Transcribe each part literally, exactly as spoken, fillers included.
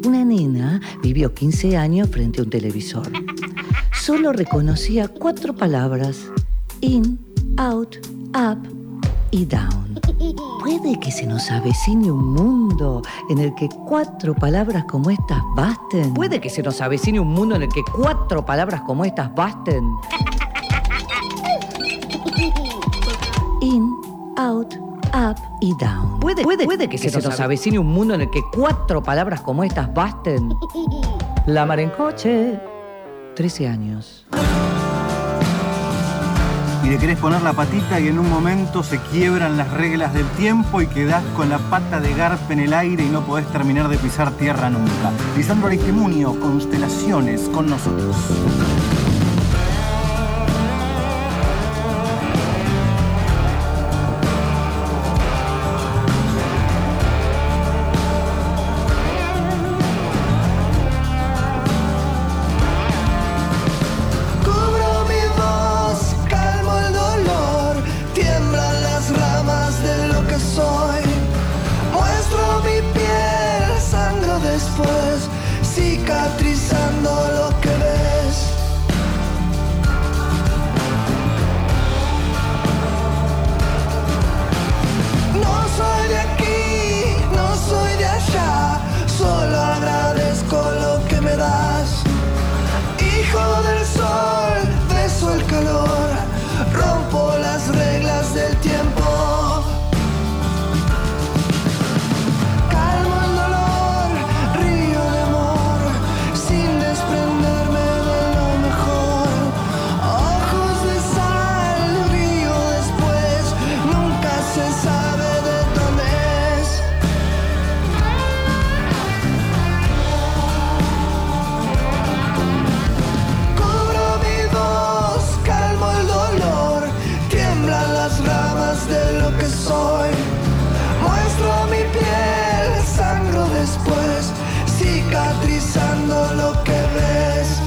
Una nena vivió quince años frente a un televisor. Solo reconocía cuatro palabras: in, out, up y down. ¿Puede que se nos avecine un mundo en el que cuatro palabras como estas basten? ¿Puede que se nos avecine un mundo en el que cuatro palabras como estas basten? In, out, up y down. ¿Puede, puede, puede que, que se, se nos avecine un mundo en el que cuatro palabras como estas basten? La mar en coche. trece años. Y le querés poner la patita y en un momento se quiebran las reglas del tiempo y quedás con la pata de garpa en el aire y no podés terminar de pisar tierra nunca. Lisandro Aristimuño, Constelaciones, con nosotros. Cicatrizando lo que ves. No soy de aquí, no soy de allá, solo agradezco lo que me das. Hijo del sol, beso el calor, rompo las reglas del tiempo. Soy, muestro mi piel, sangro después, cicatrizando lo que ves.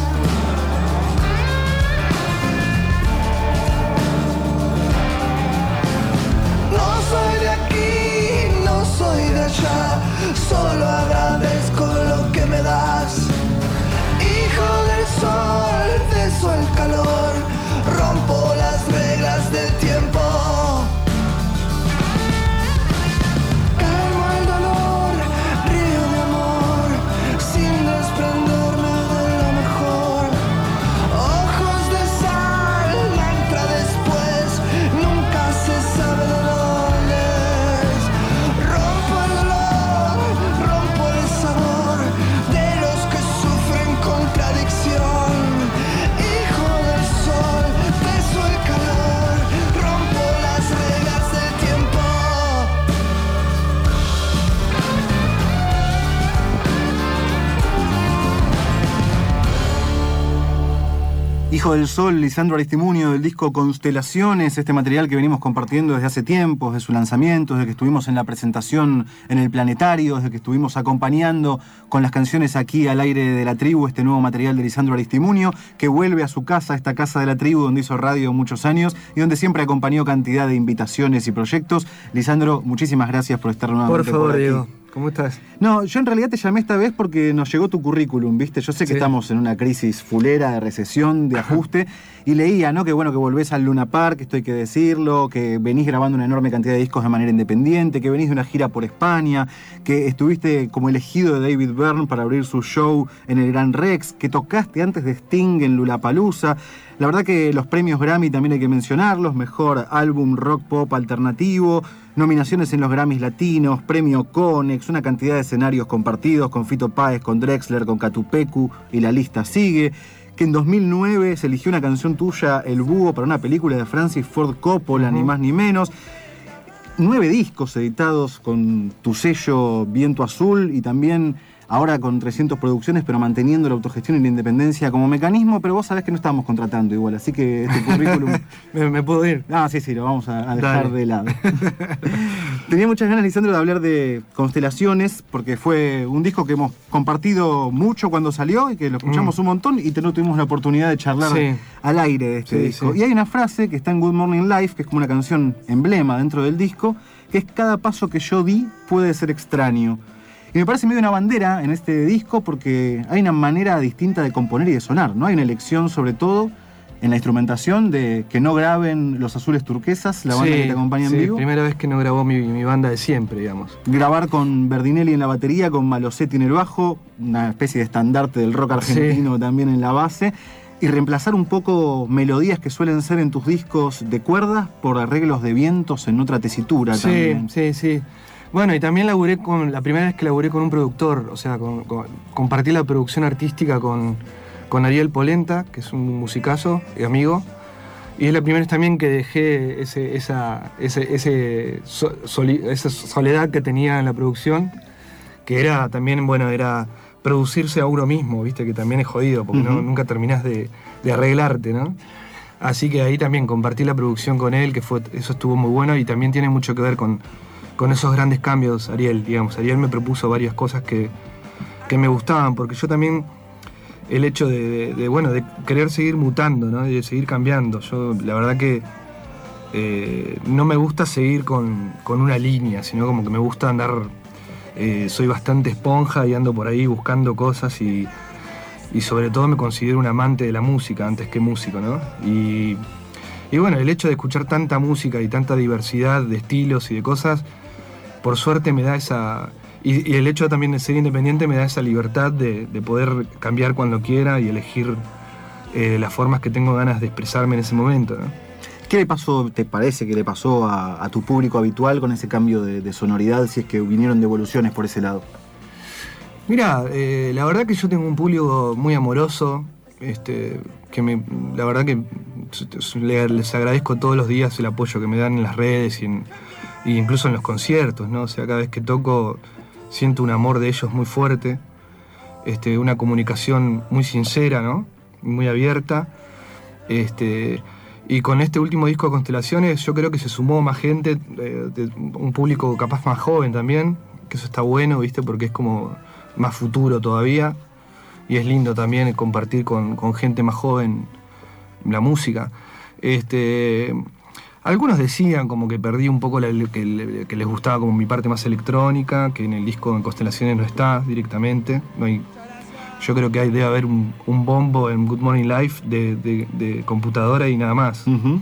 No soy de aquí, no soy de allá, solo agradezco lo que me das. Hijo del sol, beso el calor, rompo las reglas del tiempo. Hijo del Sol, Lisandro Aristimuño, del disco Constelaciones, este material que venimos compartiendo desde hace tiempo, desde su lanzamiento, desde que estuvimos en la presentación en el Planetario, desde que estuvimos acompañando con las canciones aquí al aire de la tribu, este nuevo material de Lisandro Aristimuño, que vuelve a su casa, esta casa de la tribu donde hizo radio muchos años y donde siempre acompañó cantidad de invitaciones y proyectos. Lisandro, muchísimas gracias por estar nuevamente por favor, por aquí. Diego. ¿Cómo estás? No, yo en realidad te llamé esta vez porque nos llegó tu currículum, ¿viste? Yo sé que sí. Estamos en una crisis fulera de recesión, de ajuste, y leía, ¿no? Que bueno, que volvés al Luna Park, esto hay que decirlo, que venís grabando una enorme cantidad de discos de manera independiente, que venís de una gira por España, que estuviste como elegido de David Byrne para abrir su show en el Gran Rex, que tocaste antes de Sting en Lollapalooza. La verdad que los premios Grammy también hay que mencionarlos, mejor álbum rock pop alternativo, nominaciones en los Grammys latinos, premio Conex, una cantidad de escenarios compartidos con Fito Páez, con Drexler, con Catupecu, y la lista sigue. Que en dos mil nueve se eligió una canción tuya, El Búho, para una película de Francis Ford Coppola, uh-huh. ni más ni menos. Nueve discos editados con tu sello Viento Azul y también ahora con trescientas producciones, pero manteniendo la autogestión y la independencia como mecanismo, pero vos sabés que no estábamos contratando igual, así que este currículum... ¿Me, ¿Me puedo ir? Ah, sí, sí, lo vamos a, a dejar Dale. de lado. Tenía muchas ganas, Lisandro, de hablar de Constelaciones, porque fue un disco que hemos compartido mucho cuando salió y que lo escuchamos mm. un montón y no tuvimos la oportunidad de charlar sí. al aire de este sí, disco. Sí. Y hay una frase que está en Good Morning Life, que es como una canción emblema dentro del disco, que es: cada paso que yo di puede ser extraño. Y me parece medio una bandera en este disco porque hay una manera distinta de componer y de sonar, ¿no? Hay una elección, sobre todo, en la instrumentación de que no graben Los Azules Turquesas, la banda sí, que te acompaña en sí, vivo. Primera vez que no grabó mi, mi banda de siempre, digamos. Grabar con Berdinelli en la batería, con Malosetti en el bajo, una especie de estandarte del rock argentino sí. también en la base. Y reemplazar un poco melodías que suelen ser en tus discos de cuerdas por arreglos de vientos en otra tesitura sí, también. Sí, sí, sí. Bueno, y también laburé con, la primera vez que laburé con un productor, o sea, con, con, compartí la producción artística con, con Ariel Polenta, que es un musicazo y amigo, y es la primera vez también que dejé ese, esa, ese, ese so, soli, esa soledad que tenía en la producción, que era también, bueno, era producirse a uno mismo, viste, que también es jodido, porque uh-huh. no, nunca terminás de, de arreglarte, ¿no? Así que ahí también compartí la producción con él, que fue, eso estuvo muy bueno, y también tiene mucho que ver con con esos grandes cambios, Ariel, digamos. Ariel me propuso varias cosas que, que me gustaban, porque yo también, el hecho de, de, de, bueno, de querer seguir mutando, ¿no? De seguir cambiando. Yo, la verdad que eh, no me gusta seguir con, con una línea, sino como que me gusta andar, eh, soy bastante esponja y ando por ahí buscando cosas y, y sobre todo me considero un amante de la música antes que músico, ¿no? Y, y bueno, el hecho de escuchar tanta música y tanta diversidad de estilos y de cosas, por suerte me da esa... Y, y el hecho también de ser independiente me da esa libertad de, de poder cambiar cuando quiera y elegir eh, las formas que tengo ganas de expresarme en ese momento, ¿no? ¿Qué le pasó, te parece que le pasó a, a tu público habitual con ese cambio de, de sonoridad, si es que vinieron devoluciones por ese lado? Mira, eh, la verdad que yo tengo un público muy amoroso, este, que me, la verdad que les agradezco todos los días el apoyo que me dan en las redes y en... y incluso en los conciertos, ¿no? O sea, cada vez que toco siento un amor de ellos muy fuerte, este, una comunicación muy sincera, ¿no? Muy abierta. Este, y con este último disco de Constelaciones yo creo que se sumó más gente, eh, de un público capaz más joven también, que eso está bueno, ¿viste? Porque es como más futuro todavía. Y es lindo también compartir con, con gente más joven la música. Este... Algunos decían como que perdí un poco la, que, que les gustaba como mi parte más electrónica, que en el disco en Constelaciones no está directamente. No hay, yo creo que hay, debe haber un, un bombo en Good Morning Life de, de, de computadora y nada más. Uh-huh.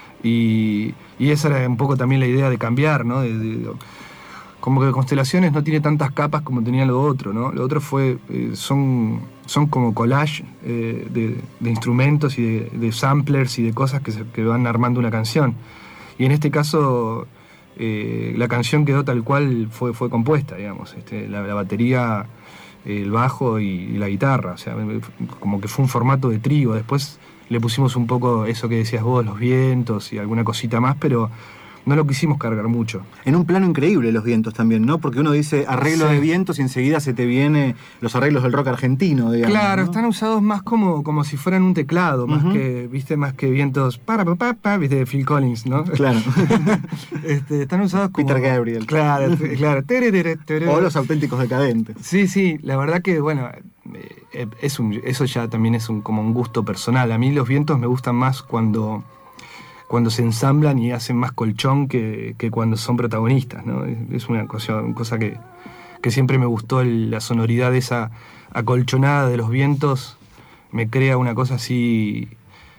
Y, y esa era un poco también la idea de cambiar, ¿no? De, de, como que Constelaciones no tiene tantas capas como tenía lo otro, ¿no? Lo otro fue, eh, son, son como collage eh, de, de instrumentos y de, de samplers y de cosas que, se, que van armando una canción. Y en este caso, eh, la canción quedó tal cual fue, fue compuesta, digamos. Este, la, la batería, el bajo y, y la guitarra. O sea, como que fue un formato de trío. Después le pusimos un poco eso que decías vos, los vientos y alguna cosita más, pero no lo quisimos cargar mucho. En un plano increíble los vientos también, ¿no? Porque uno dice arreglo sí. de vientos y enseguida se te viene los arreglos del rock argentino, digamos. Claro, ¿no? Están usados más como, como si fueran un teclado, más uh-huh. que, viste, más que vientos para pa, pa, pa, viste, de Phil Collins, ¿no? Claro. este, están usados como... Peter Gabriel. Claro, claro. Tere, tere, tere. O los auténticos decadentes. Sí, sí, la verdad que, bueno, eh, es un, eso ya también es un, como un gusto personal. A mí los vientos me gustan más cuando... cuando se ensamblan y hacen más colchón que, que cuando son protagonistas, ¿no? Es una cosa, una cosa que, que siempre me gustó, el, la sonoridad de esa acolchonada de los vientos, me crea una cosa así,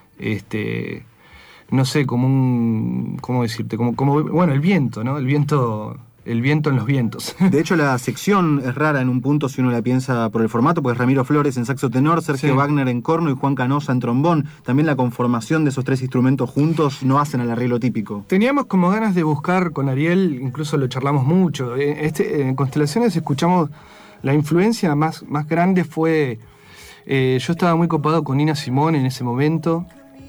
este, no sé, como un, ¿cómo decirte? Como, como, bueno, el viento, ¿no? El viento... El viento en los vientos. De hecho, la sección es rara en un punto si uno la piensa por el formato, pues Ramiro Flores en saxo tenor, Sergio sí. Wagner en corno y Juan Canosa en trombón. También la conformación de esos tres instrumentos juntos no hacen al arreglo típico. Teníamos como ganas de buscar con Ariel, incluso lo charlamos mucho. Este, en Constelaciones escuchamos, la influencia más, más grande fue... Eh, yo estaba muy copado con Nina Simone en ese momento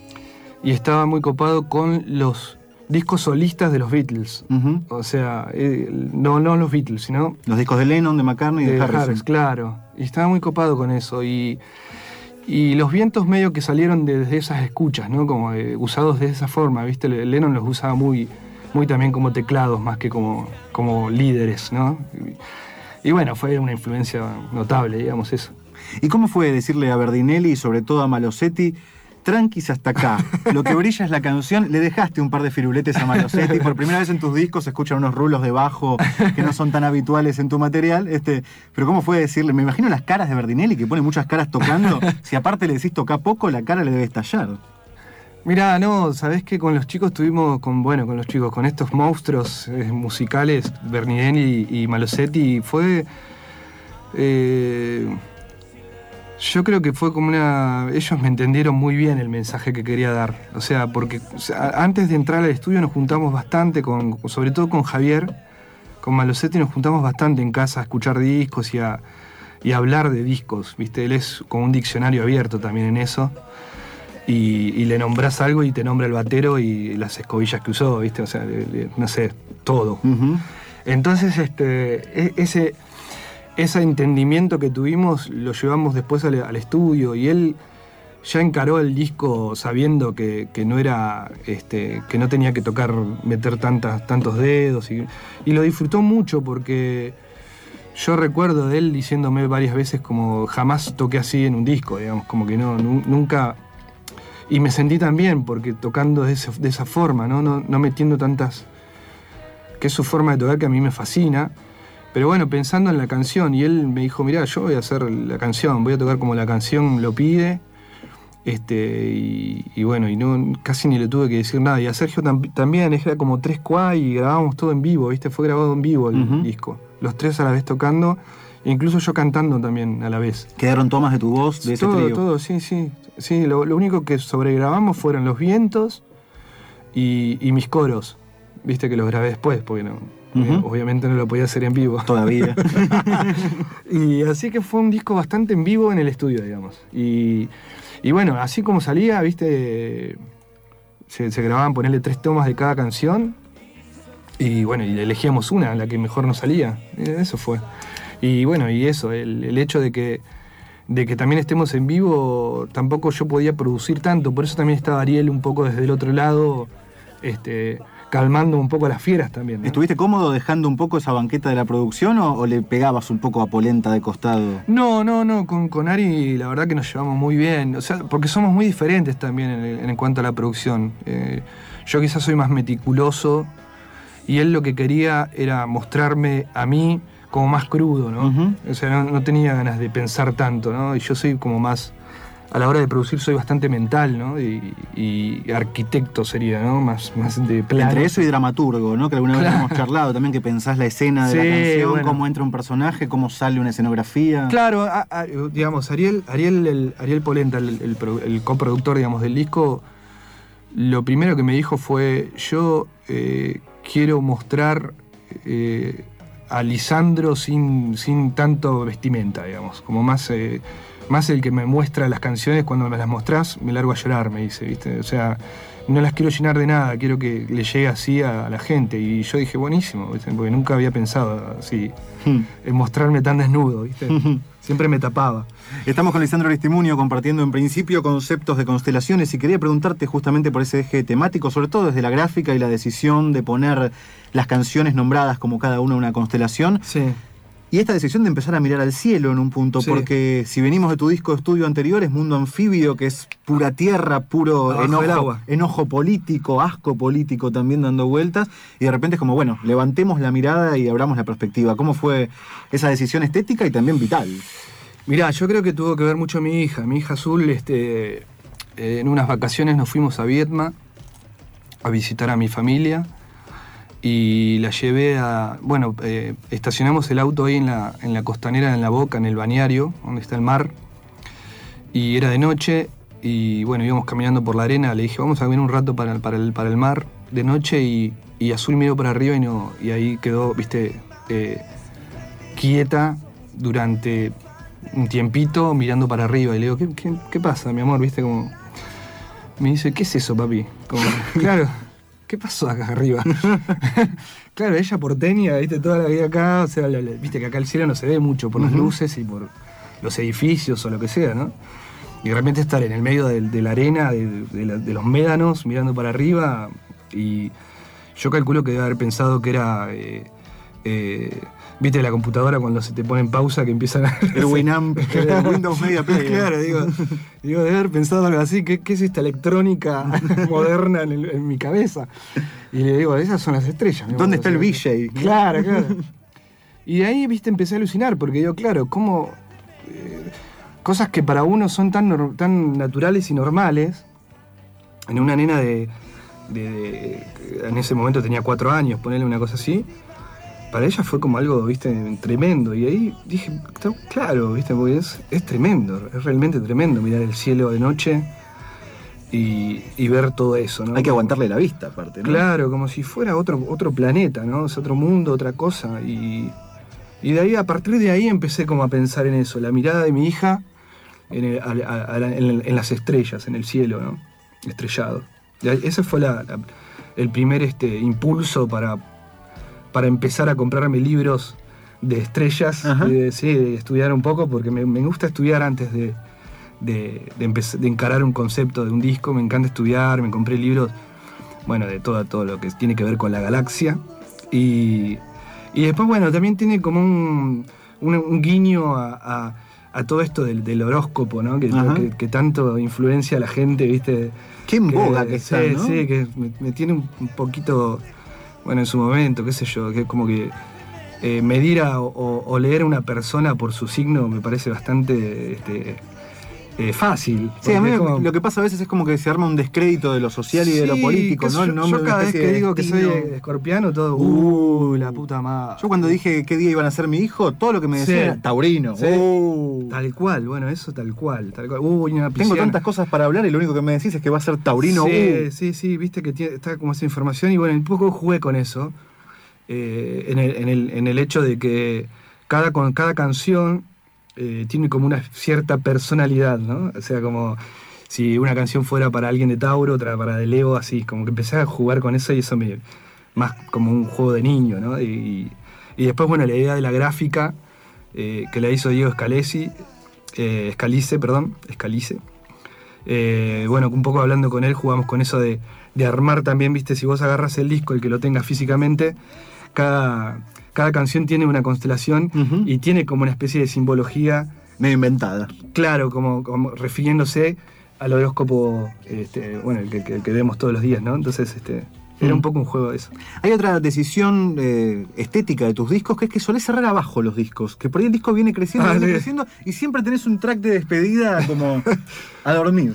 y estaba muy copado con los... discos solistas de los Beatles. Uh-huh. O sea, eh, no, no los Beatles, sino... Los discos de Lennon, de McCartney y de, de Harrison. Harris, claro. Y estaba muy copado con eso. Y, y los vientos medio que salieron de, desde esas escuchas, ¿no? Como eh, usados de esa forma, ¿viste? Lennon los usaba muy, muy también como teclados, más que como, como líderes, ¿no? Y, y bueno, fue una influencia notable, digamos, eso. ¿Y cómo fue decirle a Berdinelli y sobre todo a Malosetti... tranquis hasta acá. Lo que brilla es la canción. Le dejaste un par de firuletes a Malosetti. Por primera vez en tus discos se escuchan unos rulos de bajo que no son tan habituales en tu material. Este, pero ¿cómo fue decirle? Me imagino las caras de Berdinelli, que pone muchas caras tocando. Si aparte le decís toca poco, la cara le debe estallar. Mirá, no, sabés que con los chicos tuvimos, con, bueno, con los chicos, con estos monstruos eh, musicales, Berdinelli y, y Malosetti, fue... Eh, Yo creo que fue como una... Ellos me entendieron muy bien el mensaje que quería dar. O sea, porque o sea, antes de entrar al estudio nos juntamos bastante, con, sobre todo con Javier, con Malosetti nos juntamos bastante en casa a escuchar discos y a, y a hablar de discos, ¿viste? Él es como un diccionario abierto también en eso. Y, y le nombrás algo y te nombra el batero y las escobillas que usó, ¿viste? O sea, le, le, no sé, todo. Uh-huh. Entonces, este, ese... Ese entendimiento que tuvimos lo llevamos después al, al estudio y él ya encaró el disco sabiendo que, que no era, este, que no tenía que tocar, meter tantas, tantos dedos y, y lo disfrutó mucho porque yo recuerdo de él diciéndome varias veces como jamás toqué así en un disco, digamos, como que no, nu, nunca... Y me sentí tan bien porque tocando de, ese, de esa forma, ¿no? No, no metiendo tantas... que es su forma de tocar que a mí me fascina. Pero bueno, pensando en la canción, y él me dijo, mirá, yo voy a hacer la canción, voy a tocar como la canción lo pide, este, y, y bueno, y no casi ni le tuve que decir nada. Y a Sergio tam, también, era como tres cuá y grabábamos todo en vivo, ¿viste? Fue grabado en vivo el uh-huh. disco. Los tres a la vez tocando, e incluso yo cantando también a la vez. ¿Quedaron tomas de tu voz de ese todo, trío? Todo, sí, sí. sí lo, lo único que sobregrabamos fueron los vientos y, y mis coros, ¿viste? Que los grabé después, porque no... Uh-huh. Eh, obviamente no lo podía hacer en vivo. Todavía. Y así que fue un disco bastante en vivo en el estudio, digamos. Y, y bueno, así como salía, viste, se, se grababan ponerle tres tomas de cada canción. Y bueno, y elegíamos una, la que mejor nos salía. Eso fue. Y bueno, y eso, el, el hecho de que, de que también estemos en vivo, tampoco yo podía producir tanto. Por eso también estaba Ariel un poco desde el otro lado, este... calmando un poco a las fieras también, ¿no? ¿Estuviste cómodo dejando un poco esa banqueta de la producción o, o le pegabas un poco a polenta de costado? No, no, no, con, con Ari la verdad que nos llevamos muy bien, o sea, porque somos muy diferentes también en, en cuanto a la producción. Eh, yo quizás soy más meticuloso y él lo que quería era mostrarme a mí como más crudo, ¿no? Uh-huh. O sea, no, no tenía ganas de pensar tanto, ¿no? Y yo soy como más... A la hora de producir soy bastante mental, ¿no? Y, y arquitecto sería, ¿no? Más, más de plano. Entre eso y dramaturgo, ¿no? Que alguna vez claro. hemos charlado también, que pensás la escena de sí, la canción, bueno. cómo entra un personaje, cómo sale una escenografía. Claro, a, a, digamos, Ariel, Ariel, el, Ariel Polenta, el, el, el coproductor, digamos, del disco, lo primero que me dijo fue, yo eh, quiero mostrar eh, a Lisandro sin, sin tanto vestimenta, digamos, como más... Eh, Más el que me muestra las canciones, cuando me las mostrás, me largo a llorar, me dice, ¿viste? O sea, no las quiero llenar de nada, quiero que le llegue así a la gente. Y yo dije, buenísimo, ¿viste? Porque nunca había pensado así, hmm. en mostrarme tan desnudo, ¿viste? Siempre me tapaba. Estamos con Lisandro Aristimuño compartiendo en principio conceptos de constelaciones y quería preguntarte justamente por ese eje temático, sobre todo desde la gráfica y la decisión de poner las canciones nombradas como cada una una constelación. Sí. Y esta decisión de empezar a mirar al cielo en un punto, sí. porque si venimos de tu disco de estudio anterior, es Mundo Anfibio, que es pura tierra, puro enojo, enojo político, asco político también dando vueltas, y de repente es como, bueno, levantemos la mirada y abramos la perspectiva. ¿Cómo fue esa decisión estética y también vital? Mirá, yo creo que tuvo que ver mucho mi hija. Mi hija Azul, este, eh, en unas vacaciones nos fuimos a Vietnam a visitar a mi familia. Y la llevé a... Bueno, eh, estacionamos el auto ahí en la, en la costanera, en La Boca, en el balneario, donde está el mar. Y era de noche, y bueno, íbamos caminando por la arena. Le dije, vamos a caminar un rato para, para, el, para el mar de noche. Y, y Azul miró para arriba y, no, y ahí quedó, viste, eh, quieta durante un tiempito mirando para arriba. Y le digo, ¿qué, qué, qué pasa, mi amor? ¿Viste? Como... Me dice, ¿qué es eso, papi? Como, claro... ¿Qué pasó acá arriba? Claro, ella porteña, viste, toda la vida acá, o sea, la, la, viste que acá el cielo no se ve mucho por las uh-huh. luces y por los edificios o lo que sea, ¿no? Y de repente estar en el medio de, de la arena, de, de, la, de los médanos, mirando para arriba, y yo calculo que debe haber pensado que era, eh, eh, viste la computadora cuando se te pone en pausa que empiezan a... El Winamp, el Windows Media Player. Claro, digo, digo, de haber pensado algo así, ¿qué, qué es esta electrónica moderna en, el, en mi cabeza? Y le digo, esas son las estrellas. ¿Dónde está el V J? Claro, claro. Y de ahí, viste, empecé a alucinar, porque digo, claro, cómo... Eh, cosas que para uno son tan, tan naturales y normales, en una nena de, de, de... En ese momento tenía cuatro años, ponerle una cosa así... Para ella fue como algo, viste, tremendo. Y ahí dije, claro, viste, porque es, es tremendo, es realmente tremendo mirar el cielo de noche y, y ver todo eso, ¿no? Hay que aguantarle la vista, aparte, ¿no? Claro, como si fuera otro, otro planeta, ¿no? Es otro mundo, otra cosa. Y, y de ahí, a partir de ahí empecé como a pensar en eso, la mirada de mi hija en, el, a, a, a, en, en las estrellas, en el cielo, ¿no? Estrellado. Y ahí, ese fue la, la, el primer este, impulso para... para empezar a comprarme libros de estrellas, de, sí, de estudiar un poco, porque me, me gusta estudiar antes de, de, de, empezar, de encarar un concepto de un disco, me encanta estudiar, me compré libros, bueno, de todo, todo lo que tiene que ver con la galaxia, y, y después, bueno, también tiene como un, un, un guiño a, a, a todo esto del, del horóscopo, ¿no? Que, que, que tanto influencia a la gente, ¿viste? Qué en boga que, que está, sí, ¿no? Sí, que me, me tiene un, un poquito... Bueno, en su momento, qué sé yo, que como que eh, medir a, o, o leer a una persona por su signo me parece bastante este, eh, fácil. Sí, a mí como... lo que pasa a veces es como que se arma un descrédito de lo social y sí, de lo político, ¿no? Yo, yo cada vez que digo que soy escorpiano, todo, uh, la puta madre. Yo cuando dije qué día iban a ser mi hijo, todo lo que me decían sí. era taurino. Sí. Uh. Tal cual, bueno, eso tal cual. Tal cual. Uh, una Tengo tantas cosas para hablar y lo único que me decís es que va a ser taurino. Sí, uh. sí, sí, viste que tiene, está como esa información y bueno, un poco jugué con eso, eh, en, el, en, el, en el hecho de que cada, con cada canción eh, tiene como una cierta personalidad, ¿no? O sea, como si una canción fuera para alguien de Tauro, otra para de Leo, así, como que empecé a jugar con eso y eso me... más como un juego de niño, ¿no? Y, y después, bueno, la idea de la gráfica, eh, que la hizo Diego Scalesi, eh, Scalice, perdón, Scalice. Eh, bueno, un poco hablando con él, jugamos con eso de, de armar también, viste, si vos agarras el disco, el que lo tengas físicamente, cada, cada canción tiene una constelación uh-huh. y tiene como una especie de simbología. Medio inventada. Claro, como, como refiriéndose al horóscopo, este, bueno, el que, que, que vemos todos los días, ¿no? Entonces, este... Era un poco un juego de eso. Hay otra decisión eh, estética de tus discos, que es que solés cerrar abajo los discos. Que por ahí el disco viene creciendo, ah, viene sí. creciendo, y siempre tenés un track de despedida como a dormir.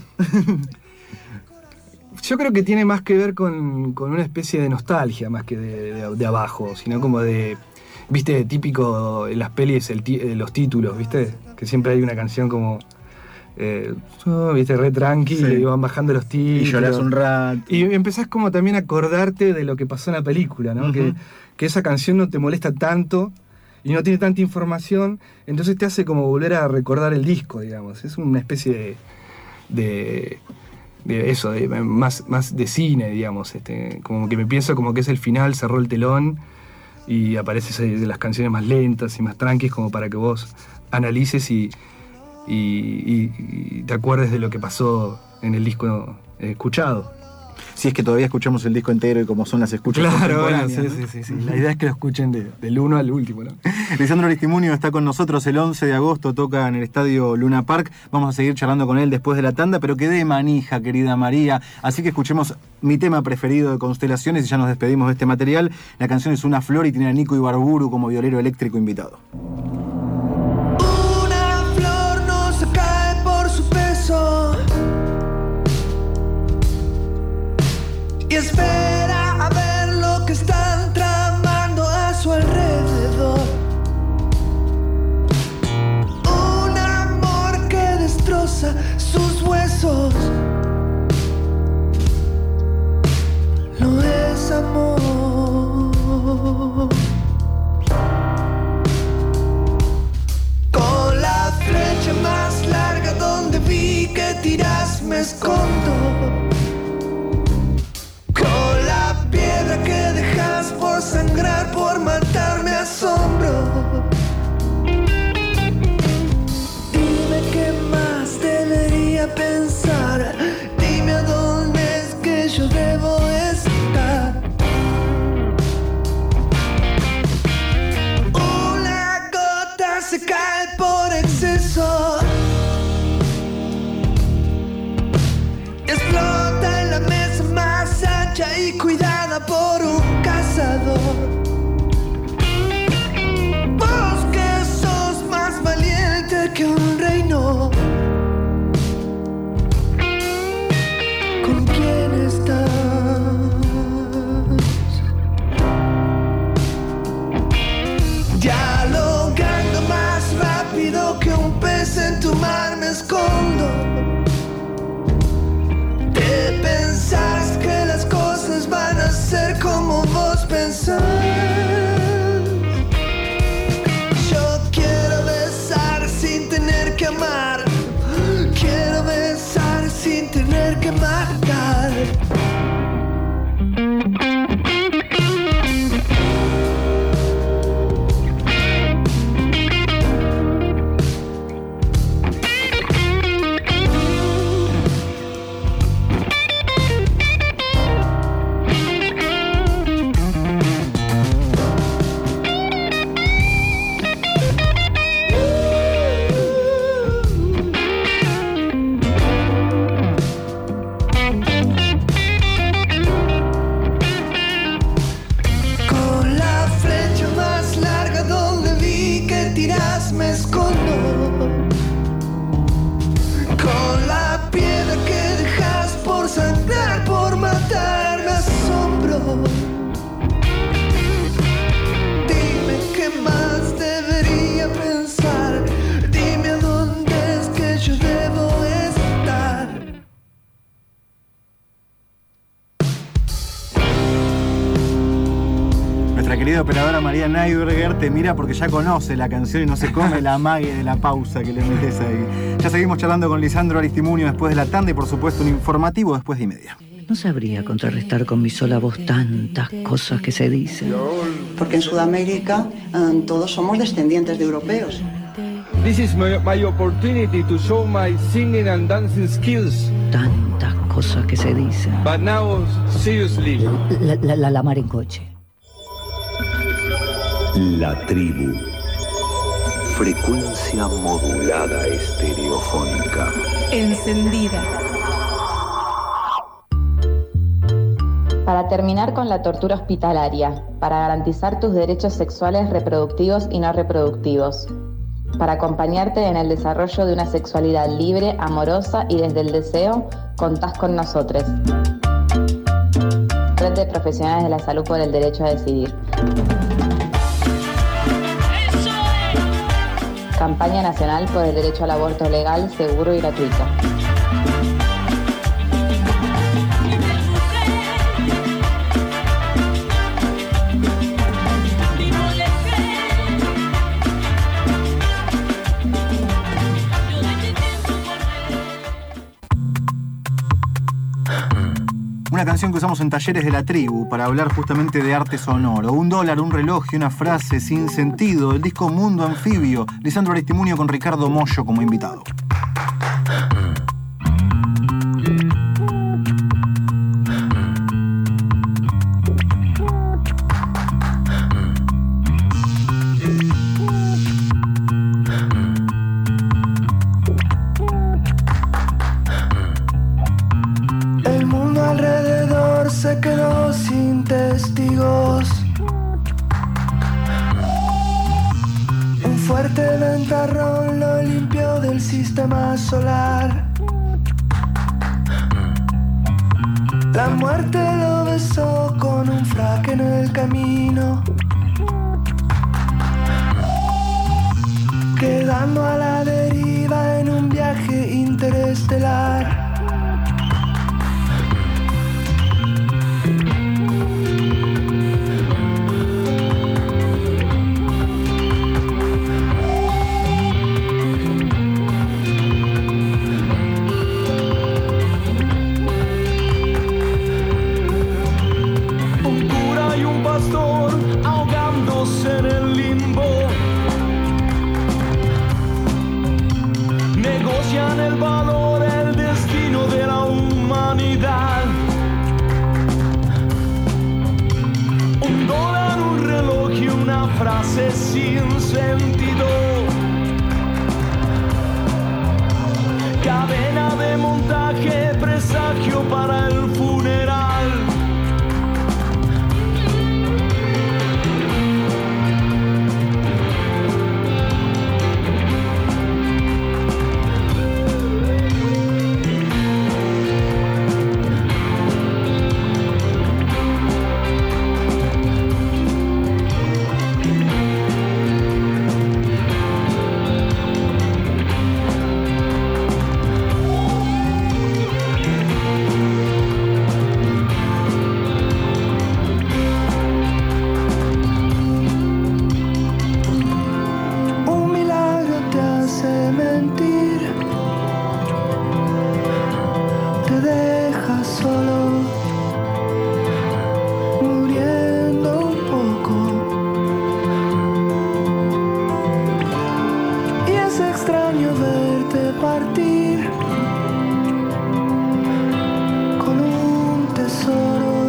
Yo creo que tiene más que ver con, con una especie de nostalgia, más que de, de, de abajo, sino como de... Viste, típico en las pelis, el t- los títulos, ¿viste? Que siempre hay una canción como... Eh, oh, viste, re tranqui, sí. y van bajando los títulos. Y llorás un rato. Y empezás como también a acordarte de lo que pasó en la película, ¿no? Uh-huh. Que, que esa canción no te molesta tanto y no tiene tanta información, entonces te hace como volver a recordar el disco, digamos. Es una especie de... de, de eso, de, más, más de cine, digamos. Este, como que me pienso como que es el final, cerró el telón y aparecen las canciones más lentas y más tranquis como para que vos analices y... Y, y, y te acuerdes de lo que pasó en el disco eh, escuchado. Si es que todavía escuchamos el disco entero y como son las escuchas claro, bueno, sí, ¿no? sí, sí, sí. La idea es que lo escuchen de, del uno al último, ¿no? Lisandro Aristimuño está con nosotros el once de agosto, toca en el estadio Luna Park. Vamos a seguir charlando con él después de la tanda, pero quedé manija, querida María. Así que escuchemos mi tema preferido de Constelaciones y ya nos despedimos de este material. La canción es Una Flor y tiene a Nico Ibarburu como violero eléctrico invitado. Cae por su peso y espera a ver lo que están tramando a su alrededor. Un amor que destroza sus huesos no es amor. Con la flecha más larga donde vi que tiras me escondo. Con la piedra que dejas por sangrar, por matarme asombro. Dime qué más debería pensar. Dime a dónde es que yo debo estar. Un camino. ¿Con quién estás? Dialogando más rápido que un pez en tu mar me escondo. Te pensás que las cosas van a ser como vos pensás. Yo quiero besar sin tener que amar. Quiero besar sin tener que marcar. Operadora María Neiberger te mira porque ya conoce la canción y no se come la mague de la pausa que le metes ahí. Ya seguimos charlando con Lisandro Aristimuño después de la tanda y por supuesto un informativo después de y media. No sabría contrarrestar con mi sola voz tantas cosas que se dicen. Porque en Sudamérica um, todos somos descendientes de europeos. This is my, my opportunity to show my singing and dancing skills. Tantas cosas que se dicen. But now, seriously. La, la, la, la mar en coche. La tribu. Frecuencia modulada estereofónica. Encendida. Para terminar con la tortura hospitalaria, para garantizar tus derechos sexuales reproductivos y no reproductivos, para acompañarte en el desarrollo de una sexualidad libre, amorosa y desde el deseo, contás con nosotros. Red de Profesionales de la Salud por el Derecho a Decidir. Campaña Nacional por el Derecho al Aborto Legal, Seguro y Gratuito. Una canción que usamos en Talleres de la Tribu para hablar justamente de arte sonoro. Un dólar, un reloj y una frase sin sentido. El disco Mundo Anfibio. Lisandro Aristimuño con Ricardo Mollo como invitado. Se quedó sin testigos. Un fuerte ventarrón lo limpió del sistema solar. La muerte lo besó con un frac en el camino, quedando a la deriva en un viaje interestelar. Ahogándose en el limbo, negocian el valor, el destino de la humanidad. Un dólar, un reloj y una frase sin sentido. Cadena de montaje, presagio para el funeral. mentir, te deja solo, muriendo un poco. Y es extraño verte partir con un tesoro.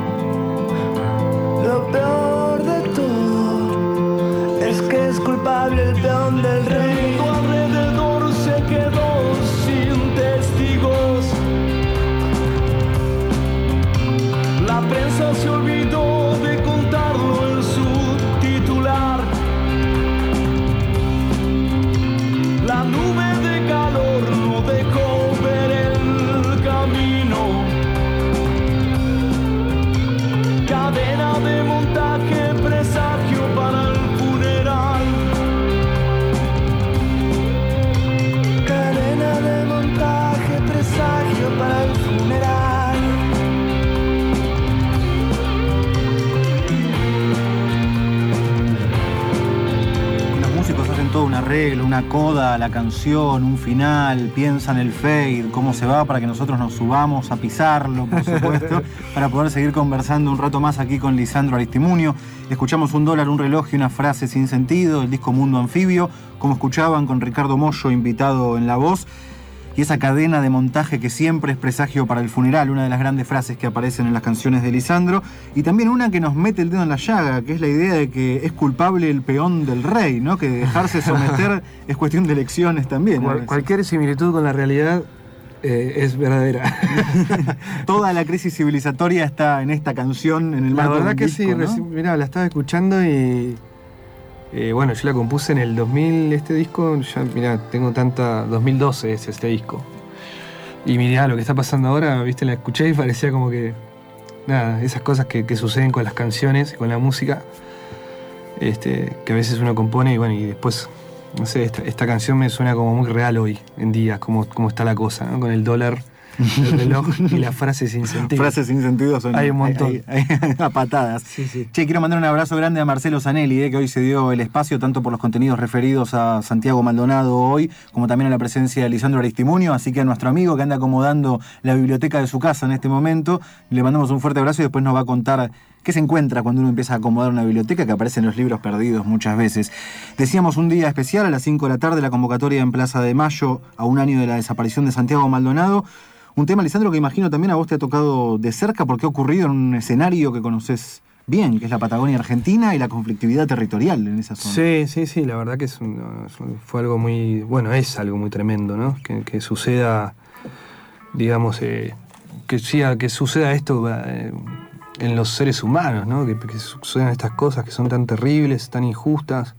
Lo peor de todo es que es culpable el peón del rey. Tu alrededor se quedó sin testigos. La prensa se olvidó de contarlo en su titular. La nube de calor no dejó ver el camino. Cadena de montaje, presagio para el funeral. Cadena de montaje, presagio para el funeral. Los músicos hacen todo un arreglo, una coda a la canción, un final, piensan el fade, cómo se va para que nosotros nos subamos a pisarlo, por supuesto, para poder seguir conversando un rato más aquí con Lisandro Aristimuño. Escuchamos Un dólar, un reloj y una frase sin sentido, el disco Mundo Anfibio, como escuchaban con Ricardo Mollo invitado en la voz. Y esa cadena de montaje que siempre es presagio para el funeral, una de las grandes frases que aparecen en las canciones de Lisandro, y también una que nos mete el dedo en la llaga, que es la idea de que es culpable el peón del rey, ¿no? Que dejarse someter es cuestión de elecciones también. Cual, cualquier similitud con la realidad eh, es verdadera. Toda la crisis civilizatoria está en esta canción, en el La marco verdad del que disco, sí, ¿no? reci- mirá, la estaba escuchando y eh, bueno, yo la compuse en el dos mil, este disco, ya mirá, tengo tanta, dos mil doce es este disco. Y mirá, lo que está pasando ahora, viste, la escuché y parecía como que, nada, esas cosas que, que suceden con las canciones, con la música, este, que a veces uno compone y bueno, y después, no sé, esta, esta canción me suena como muy real hoy en día, como, como está la cosa, ¿no? Con el dólar, el reloj y la frase sin sentido. Frases sin sentido son Hay un montón. hay- hay- hay a patadas. Sí, sí. Che, quiero mandar un abrazo grande a Marcelo Zanelli, eh, que hoy se dio el espacio tanto por los contenidos referidos a Santiago Maldonado hoy, como también a la presencia de Lisandro Aristimuño, así que a nuestro amigo que anda acomodando la biblioteca de su casa en este momento, le mandamos un fuerte abrazo y después nos va a contar qué se encuentra cuando uno empieza a acomodar una biblioteca, que aparece en los libros perdidos muchas veces. Decíamos un día especial, a las cinco de la tarde, la convocatoria en Plaza de Mayo, a un año de la desaparición de Santiago Maldonado. Un tema, Lisandro, que imagino también a vos te ha tocado de cerca porque ha ocurrido en un escenario que conoces bien, que es la Patagonia Argentina y la conflictividad territorial en esa zona. Sí, sí, sí, la verdad que es un- es un- fue algo muy, bueno, es algo muy tremendo, ¿no? Que, que suceda, digamos, eh, que, sí, que suceda esto eh, en los seres humanos, ¿no? Que, que sucedan estas cosas que son tan terribles, tan injustas.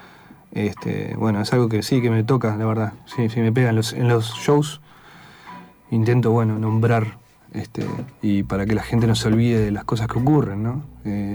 Este, bueno, es algo que sí, que me toca, la verdad. Sí, sí, me pega. En los, en los shows intento, bueno, nombrar, este, y para que la gente no se olvide de las cosas que ocurren, ¿no? Eh,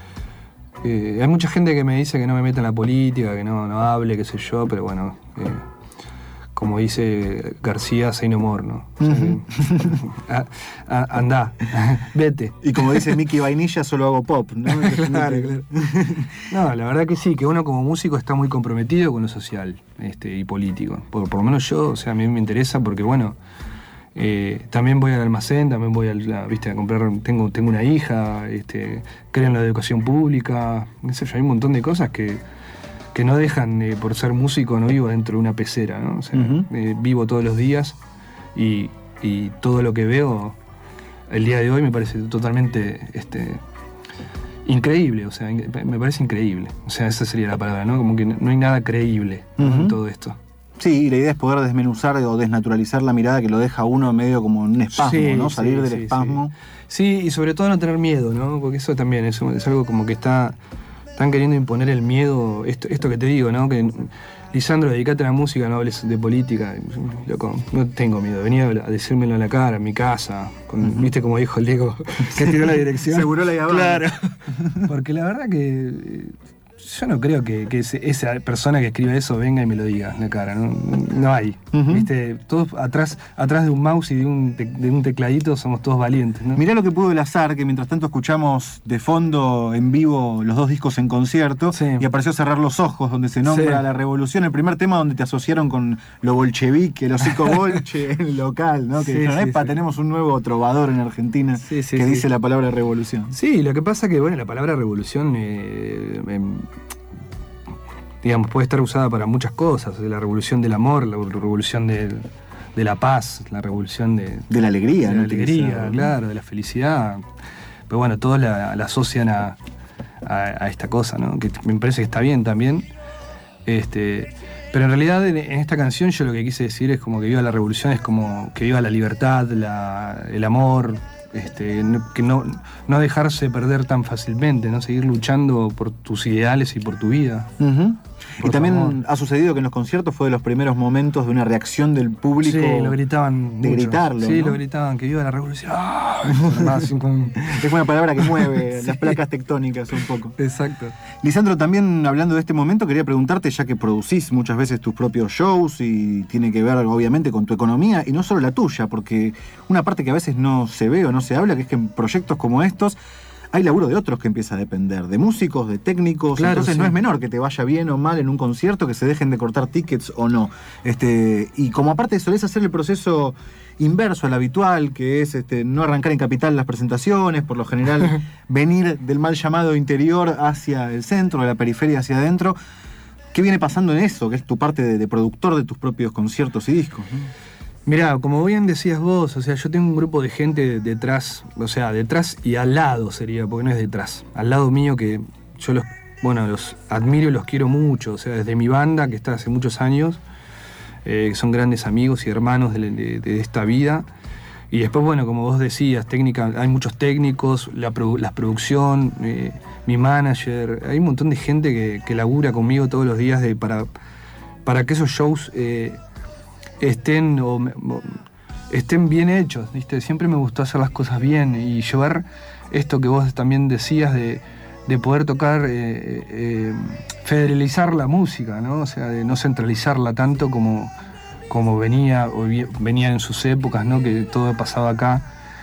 eh, hay mucha gente que me dice que no me meta en la política, que no, no hable, qué sé yo, pero bueno, eh, como dice García, say no more, ¿no? O sea, Ujú. a- a- andá, vete. Y como dice Mickey Vainilla, solo hago pop, ¿no? Claro, claro. No, la verdad que sí, que uno como músico está muy comprometido con lo social, este, y político. Por, por lo menos yo, o sea, a mí me interesa porque, bueno, eh, también voy al almacén, también voy al, a, viste, a comprar, tengo, tengo una hija, este, creo en la educación pública, no sé yo, hay un montón de cosas que, que no dejan, eh, por ser músico, no vivo dentro de una pecera, ¿no? O sea, Ujú. eh, vivo todos los días y, y todo lo que veo el día de hoy me parece totalmente este, increíble, o sea, in- me parece increíble. O sea, esa sería la palabra, ¿no? Como que no hay nada creíble, ¿no? Ujú. En todo esto. Sí, y la idea es poder desmenuzar o desnaturalizar la mirada que lo deja a uno medio como en un espasmo, Sí, ¿no? sí, Salir del sí, espasmo. Sí, y sobre todo no tener miedo, ¿no? Porque eso también es, es algo como que está... Están queriendo imponer el miedo, esto, esto que te digo, ¿no? Que, Lisandro, dedicate a la música, no hables de política. Loco, no tengo miedo, venía a decírmelo en la cara, en mi casa, con, Ujú. ¿viste como dijo el Diego? Que tiró la dirección. Seguro la llamada. Claro. Porque la verdad que, eh, yo no creo que, que ese, esa persona que escribe eso venga y me lo diga en la cara, no, no hay. Uh-huh. ¿Viste? Todos atrás, atrás de un mouse y de un, te, de un tecladito somos todos valientes, ¿no? Mirá lo que pudo el azar, que mientras tanto escuchamos de fondo en vivo los dos discos en concierto, sí. y apareció Cerrar los Ojos, donde se nombra sí. la revolución, el primer tema donde te asociaron con lo bolchevique, el hocico bolche, el local, ¿no? Que sí, dijeron, sí, epa, sí. tenemos un nuevo trovador en Argentina sí, sí, que sí. dice la palabra revolución. Sí, lo que pasa que, bueno, la palabra revolución... Eh, eh, digamos, puede estar usada para muchas cosas, la revolución del amor, la revolución del, de la paz, la revolución de... De la alegría, de ¿no? la alegría, claro, de la felicidad. Pero bueno, todos la, la asocian a, a, a esta cosa, ¿no? Que me parece que está bien también. Este, pero en realidad en, en esta canción yo lo que quise decir es como que viva la revolución, es como que viva la libertad, la, el amor... Este, no, que no, no dejarse perder tan fácilmente, ¿no? Seguir luchando por tus ideales y por tu vida. Uh-huh. Y también amor. Ha sucedido que en los conciertos fue de los primeros momentos de una reacción del público. Sí, lo gritaban de mucho. gritarlo. Sí, ¿no? lo gritaban, que viva la revolución. ¡Ah! Es una palabra que mueve sí. las placas tectónicas un poco. Exacto. Lisandro, también hablando de este momento, quería preguntarte, ya que producís muchas veces tus propios shows y tiene que ver obviamente con tu economía, y no solo la tuya, porque una parte que a veces no se ve o no se habla, que es que en proyectos como estos hay laburo de otros que empieza a depender, de músicos, de técnicos, claro, entonces sí. no es menor que te vaya bien o mal en un concierto, que se dejen de cortar tickets o no. Este, y como aparte solés hacer el proceso inverso al habitual, que es este, no arrancar en capital las presentaciones, por lo general venir del mal llamado interior hacia el centro, de la periferia hacia adentro, ¿qué viene pasando en eso, que es tu parte de, de productor de tus propios conciertos y discos, ¿no? Mirá, como bien decías vos, o sea, yo tengo un grupo de gente detrás, o sea, detrás y al lado sería, porque no es detrás, al lado mío que yo los, bueno, los admiro y los quiero mucho, o sea, desde mi banda, que está hace muchos años, eh, que son grandes amigos y hermanos de, de, de esta vida, y después, bueno, como vos decías, técnica, hay muchos técnicos, la, produ- la producción, eh, mi manager, hay un montón de gente que, que labura conmigo todos los días de, para, para que esos shows... Eh, estén o, o, estén bien hechos, ¿viste? Siempre me gustó hacer las cosas bien y llevar esto que vos también decías de, de poder tocar, eh, eh, federalizar la música, ¿no? O sea, de no centralizarla tanto como, como venía, o venía en sus épocas, ¿no? Que todo pasaba acá.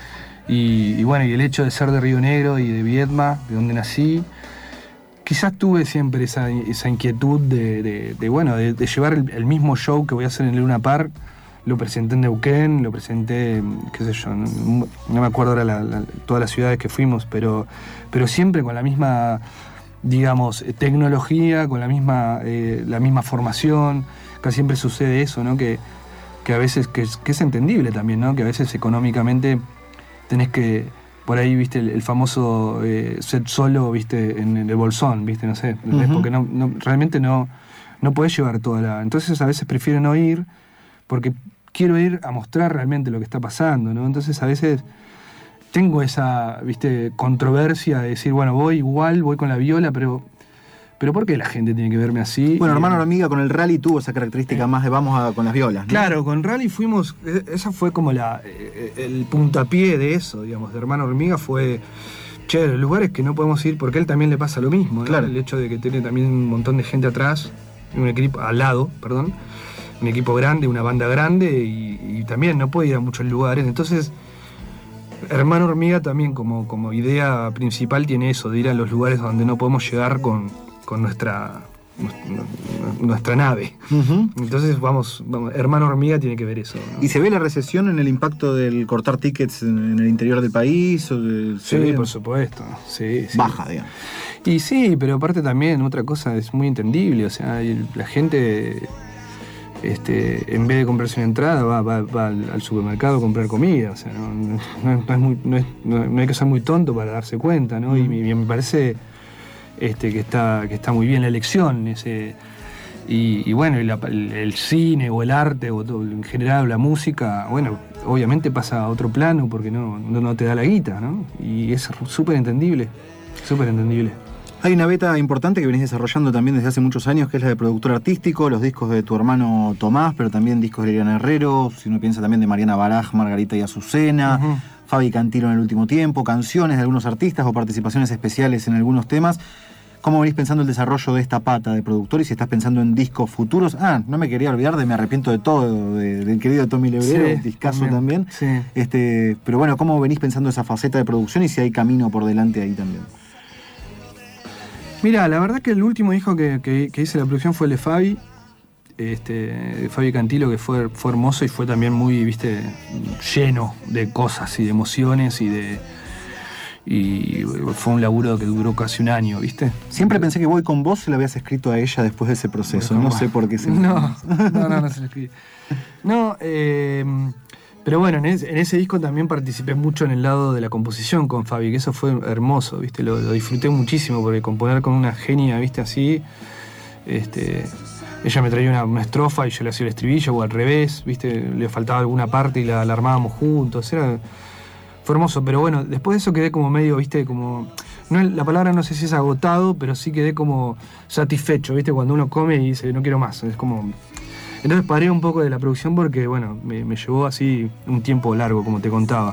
Y, y bueno, y el hecho de ser de Río Negro y de Viedma, de donde nací, quizás tuve siempre esa, esa inquietud de, de, de, bueno, de, de llevar el, el mismo show que voy a hacer en el Luna Park. Lo presenté en Neuquén, lo presenté, qué sé yo, no, no me acuerdo ahora la, la, todas las ciudades que fuimos, pero, pero siempre con la misma, digamos, tecnología, con la misma, eh, la misma formación. Casi siempre sucede eso, ¿no? Que, que a veces, que, que es entendible también, ¿no? Que a veces económicamente tenés que... Por ahí, viste, el, el famoso eh, set solo, viste, en, en el bolsón, viste, no sé, uh-huh. porque no, no, realmente no, no podés llevar toda la... Entonces a veces prefiero no ir porque quiero ir a mostrar realmente lo que está pasando, ¿no? Entonces a veces tengo esa, viste, controversia de decir, bueno, voy igual, voy con la viola, pero... ¿Pero por qué la gente tiene que verme así? Bueno, Hermano Hormiga con el rally tuvo esa característica eh, más de vamos a, con las violas, ¿no? Claro, con rally fuimos... Esa fue como la el puntapié de eso, digamos, de Hermano Hormiga fue... Che, los lugares que no podemos ir porque a él también le pasa lo mismo, ¿no? Claro. El hecho de que tiene también un montón de gente atrás, un equipo al lado, perdón, un equipo grande, una banda grande y, y también no puede ir a muchos lugares. Entonces, Hermano Hormiga también como, como idea principal tiene eso, de ir a los lugares donde no podemos llegar con... con nuestra, nuestra nave. Uh-huh. Entonces, vamos, vamos, Hermano Hormiga tiene que ver eso, ¿no? ¿Y se ve la recesión en el impacto del cortar tickets en, en el interior del país? ¿O de, sí, ve? Por supuesto. Sí, sí. Baja, digamos. Y sí, pero aparte también, otra cosa es muy entendible, o sea, la gente, este, en vez de comprarse una entrada, va, va, va al, al supermercado a comprar comida, o sea, no, no, no, es muy, no, es, no, no hay que ser muy tonto para darse cuenta, ¿no? Uh-huh. Y, y me parece... Este, que está que está muy bien la elección ese, y, y bueno, la, el, el cine o el arte o todo, en general la música, bueno, obviamente pasa a otro plano porque no, no, no te da la guita, ¿no? Y es súper entendible, súper entendible. Hay una beta importante que venís desarrollando también desde hace muchos años, que es la de productor artístico, los discos de tu hermano Tomás, pero también discos de Liliana Herrero, si uno piensa también de Mariana Baraj, Margarita y Azucena, uh-huh. Fabi Cantilo en el último tiempo, canciones de algunos artistas o participaciones especiales en algunos temas. ¿Cómo venís pensando el desarrollo de esta pata de productor y si estás pensando en discos futuros? Ah, no me quería olvidar de Me Arrepiento de Todo, de, del querido Tommy Lebrero, Sí, un discazo también. también. Sí. Este, pero bueno, ¿cómo venís pensando esa faceta de producción y si hay camino por delante ahí también? Mira, la verdad que el último disco que, que, que hice la producción fue el de Fabi, este, de Fabi Cantilo, que fue, fue hermoso y fue también muy, viste, lleno de cosas y de emociones y de... Y fue un laburo que duró casi un año, ¿viste? Siempre pensé que Voy con Vos se lo habías escrito a ella después de ese proceso. No sé por qué se No, no, no, no se lo escribí. No, eh, pero bueno, en ese, en ese disco también participé mucho en el lado de la composición con Fabi, que eso fue hermoso, ¿viste? Lo, lo disfruté muchísimo porque componer con una genia, ¿viste? Así, este... Ella me traía una, una estrofa y yo le hacía el estribillo o al revés, ¿viste? Le faltaba alguna parte y la, la armábamos juntos. Era, fue hermoso, pero bueno, después de eso quedé como medio, ¿viste? Como, no, la palabra no sé si es agotado, pero sí quedé como satisfecho, ¿viste? Cuando uno come y dice, no quiero más. Es como... Entonces paré un poco de la producción porque, bueno, me, me llevó así un tiempo largo, como te contaba.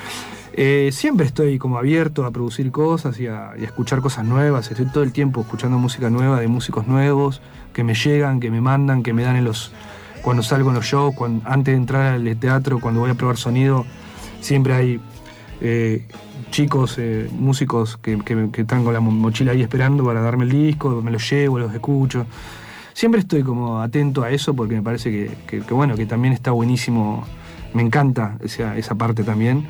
Eh, siempre estoy como abierto a producir cosas y a, y a escuchar cosas nuevas. Estoy todo el tiempo escuchando música nueva de músicos nuevos que me llegan, que me mandan, que me dan en los... Cuando salgo en los shows, cuando, antes de entrar al teatro, cuando voy a probar sonido, siempre hay eh, chicos, eh, músicos que, que, que están con la mochila ahí esperando para darme el disco, me los llevo, los escucho. Siempre estoy como atento a eso porque me parece que, que, que bueno, que también está buenísimo. Me encanta esa, esa parte también.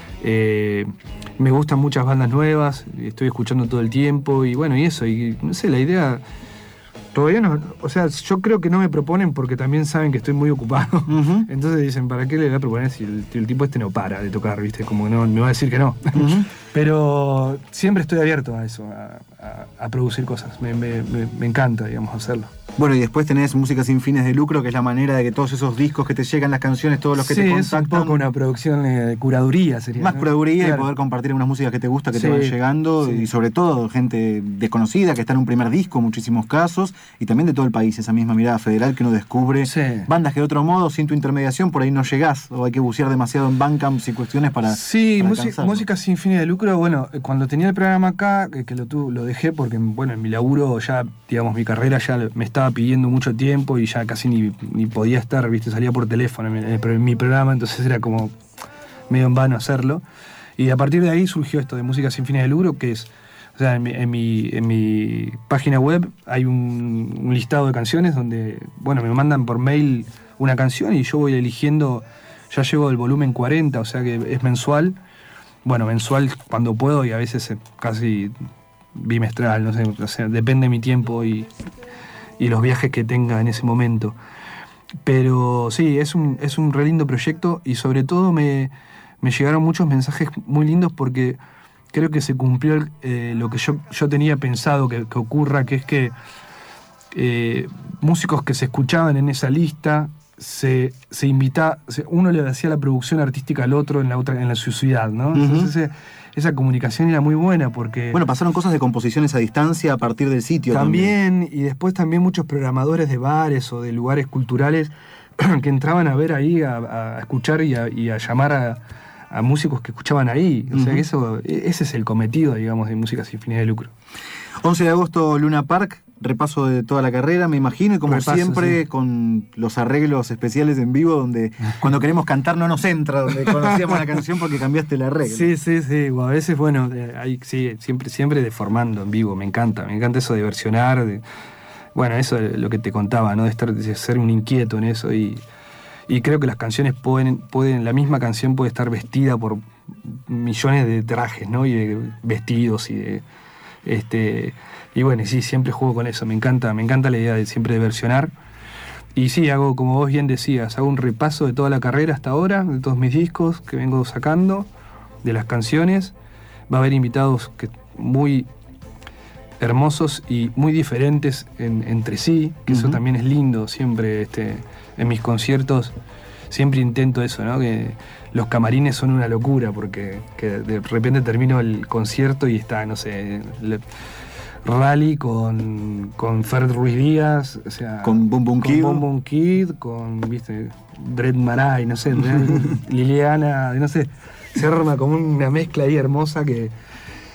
Eh, me gustan muchas bandas nuevas, estoy escuchando todo el tiempo y bueno, y eso, y no sé, la idea todavía no, o sea, yo creo que no me proponen porque también saben que estoy muy ocupado. Uh-huh. Entonces dicen, ¿para qué le voy a proponer si el, el tipo este no para de tocar, viste? Como no, me va a decir que no. Uh-huh. Pero siempre estoy abierto a eso, a, a, a producir cosas, me, me, me, me encanta, digamos, hacerlo. Bueno, y después tenés Música Sin Fines de Lucro, que es la manera de que todos esos discos que te llegan, las canciones, todos los que sí, te contactan... Sí, es un poco una producción de curaduría sería. Más ¿no? curaduría Claro. Y poder compartir unas músicas que te gusta, que sí, te van llegando, sí. Y sobre todo gente desconocida que está en un primer disco, en muchísimos casos, y también de todo el país, esa misma mirada federal que uno descubre. Sí. Bandas que de otro modo, sin tu intermediación, por ahí no llegás, o hay que bucear demasiado en Bandcamps y cuestiones para Sí, para música, música Sin Fines de Lucro, bueno, cuando tenía el programa acá, que, que lo, tu, lo dejé porque, bueno, en mi laburo ya, digamos, mi carrera ya me estaba pidiendo mucho tiempo y ya casi ni, ni podía estar, viste, salía por teléfono en, en, en mi programa, entonces era como medio en vano hacerlo. Y a partir de ahí surgió esto de Música Sin Fines de Lucro, que es, o sea, en mi, en mi, en mi página web hay un, un listado de canciones donde, bueno, me mandan por mail una canción y yo voy eligiendo, ya llevo el volumen cuarenta, o sea que es mensual. Bueno, mensual cuando puedo y a veces casi bimestral, no sé, o sea, depende de mi tiempo y, y los viajes que tenga en ese momento. Pero sí, es un, es un re lindo proyecto y sobre todo me, me llegaron muchos mensajes muy lindos porque creo que se cumplió eh, lo que yo, yo tenía pensado que, que ocurra, que es que eh, músicos que se escuchaban en esa lista se, se invita, se, uno le hacía la producción artística al otro en la otra, en la su ciudad, ¿no? Uh-huh. Entonces ese, esa comunicación era muy buena porque... Bueno, pasaron cosas de composiciones a distancia a partir del sitio también. También, y después también muchos programadores de bares o de lugares culturales que entraban a ver ahí, a, a escuchar y a, y a llamar a, a músicos que escuchaban ahí. O uh-huh. sea que eso, ese es el cometido, digamos, de Música Sin Fines de Lucro. once de agosto, Luna Park. Repaso de toda la carrera, me imagino, y como Repaso, siempre, sí. Con los arreglos especiales en vivo, donde cuando queremos cantar no nos entra, donde conocíamos la canción porque cambiaste el arreglo. Sí, sí, sí. A veces, bueno, hay, sí, siempre, siempre deformando en vivo, me encanta, me encanta eso de versionar, de, bueno, eso es lo que te contaba, ¿no? De, estar, de ser un inquieto en eso, y, y creo que las canciones pueden, pueden, la misma canción puede estar vestida por millones de trajes, ¿no? Y de vestidos y de... Este, y bueno, sí, siempre juego con eso, me encanta, me encanta la idea de siempre de versionar. Y sí, hago, como vos bien decías, hago un repaso de toda la carrera hasta ahora, de todos mis discos que vengo sacando, de las canciones. Va a haber invitados que, muy hermosos y muy diferentes en, entre sí, que uh-huh. eso también es lindo, siempre este, en mis conciertos siempre intento eso, ¿no? Que los camarines son una locura, porque que de repente termino el concierto y está, no sé, le, Rally con, con Fer Ruiz Díaz, o sea, con Boom Boom Kid, con Boom Boom Kid, con, viste, Brett Maray, no sé, Liliana, no sé, se arma como una mezcla ahí hermosa que,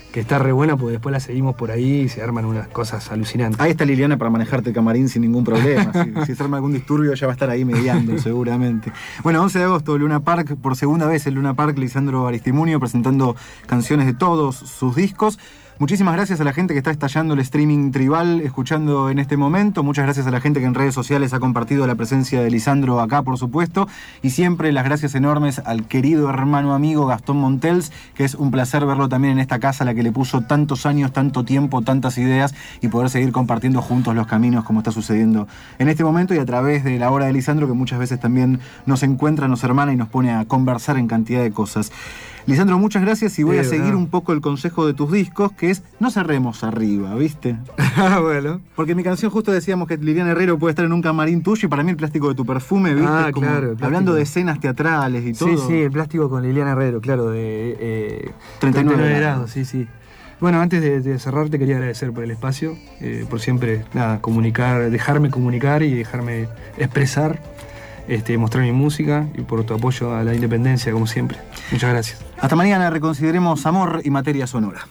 que está re buena, porque después la seguimos por ahí y se arman unas cosas alucinantes. Ahí está Liliana para manejarte el camarín sin ningún problema. si, si se arma algún disturbio, ella va a estar ahí mediando, seguramente. Bueno, once de agosto, Luna Park, por segunda vez el Luna Park, Lisandro Aristimuño presentando canciones de todos sus discos. Muchísimas gracias a la gente que está estallando el streaming tribal, escuchando en este momento. Muchas gracias a la gente que en redes sociales ha compartido la presencia de Lisandro acá, por supuesto. Y siempre las gracias enormes al querido hermano amigo Gastón Montels, que es un placer verlo también en esta casa a la que le puso tantos años, tanto tiempo, tantas ideas, y poder seguir compartiendo juntos los caminos como está sucediendo en este momento, y a través de la obra de Lisandro, que muchas veces también nos encuentra, nos hermana y nos pone a conversar en cantidad de cosas. Lisandro, muchas gracias, y voy sí, a seguir no. un poco el consejo de tus discos, que es no cerremos arriba, ¿viste? Ah, bueno. Porque en mi canción justo decíamos que Liliana Herrero puede estar en un camarín tuyo, y para mí el plástico de tu perfume, ¿viste? Ah, Es como claro, el hablando plástico. de escenas teatrales y todo. Sí, sí, el plástico con Liliana Herrero, claro, de eh, treinta y nueve grados, sí, sí. Bueno, antes de, de cerrar te quería agradecer por el espacio, eh, por siempre, nada, comunicar, dejarme comunicar y dejarme expresar, este, mostrar mi música, y por tu apoyo a la independencia, como siempre. Muchas gracias. Hasta mañana, reconsideremos amor y materia sonora.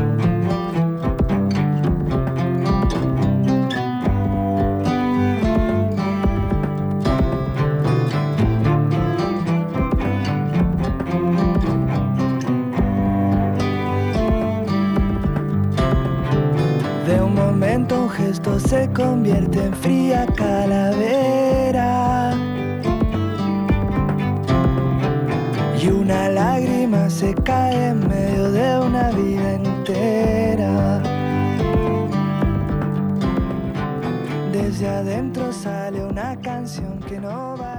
De un momento un gesto se convierte en fría calavera, y una lágrima se cae en medio de una vida entera. Desde adentro sale una canción que no va